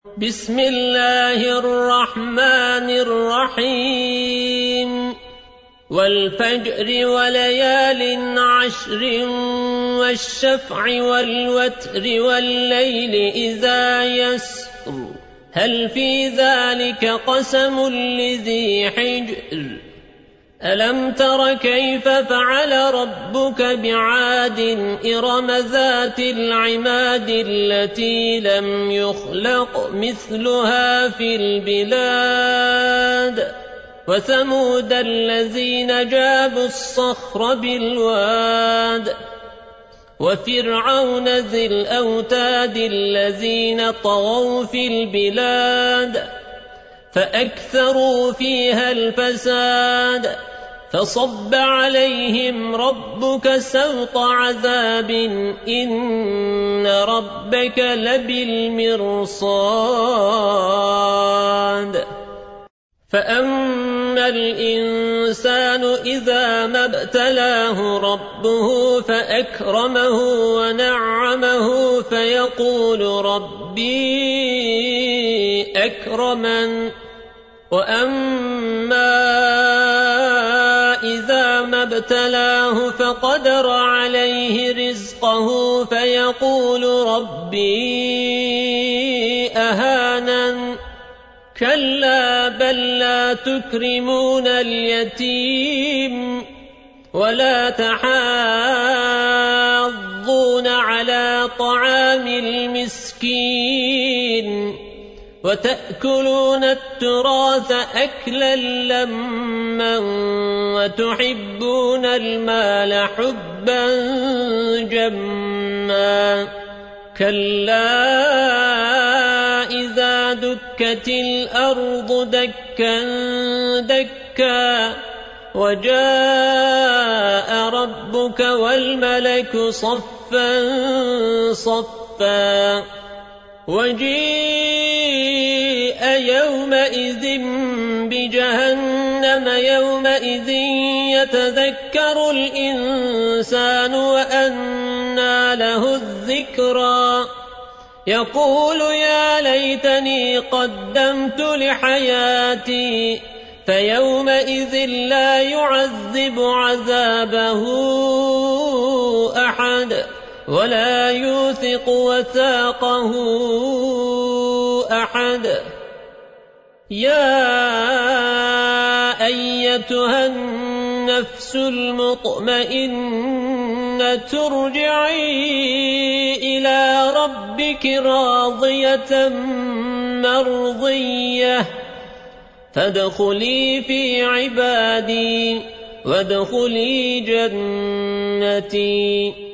بسم الله الرحمن الرحيم والفجر وليال عشر والشفع والوتر والليل إذا يسر هل في ذلك قسم لذي حجر ألم تر كيف فعل ربك بعاد إرم ذات العماد التي لم يخلق مثلها في البلاد وثمود الذين جابوا الصخر بالواد وفرعون ذي الأوتاد الذين طغوا في البلاد فأكثروا فيها الفساد فصب عليهم ربك سوط عذاب إن ربك لبالمرصاد فأما الإنسان إذا ما ابتلاه ربه فأكرمه ونعمه فيقول ربي أكرمن وأما إذا ما ابتلاه فقدر عليه رزقه فيقول ربي أهانن كلا بل لا تكرمون اليتيم ولا تحاضون على طعام المسكين وتأكلون التراث أكلا لما وتحبون المال حبا جما كلا إذا دكت الأرض دكا دكا وجاء ربك والملك صفا صفا وجيء يومئذ بجهنم يومئذ يتذكر الإنسان وأنى له الذكرى يقول يا ليتني قدمت لحياتي فيومئذ لا يعذب عذابه أحد ولا يوثق وثاقه أحد يا أيتها النفس المطمئنة ارجعي إلى ربك راضية مرضية فادخلي في عبادي وادخلي جنتي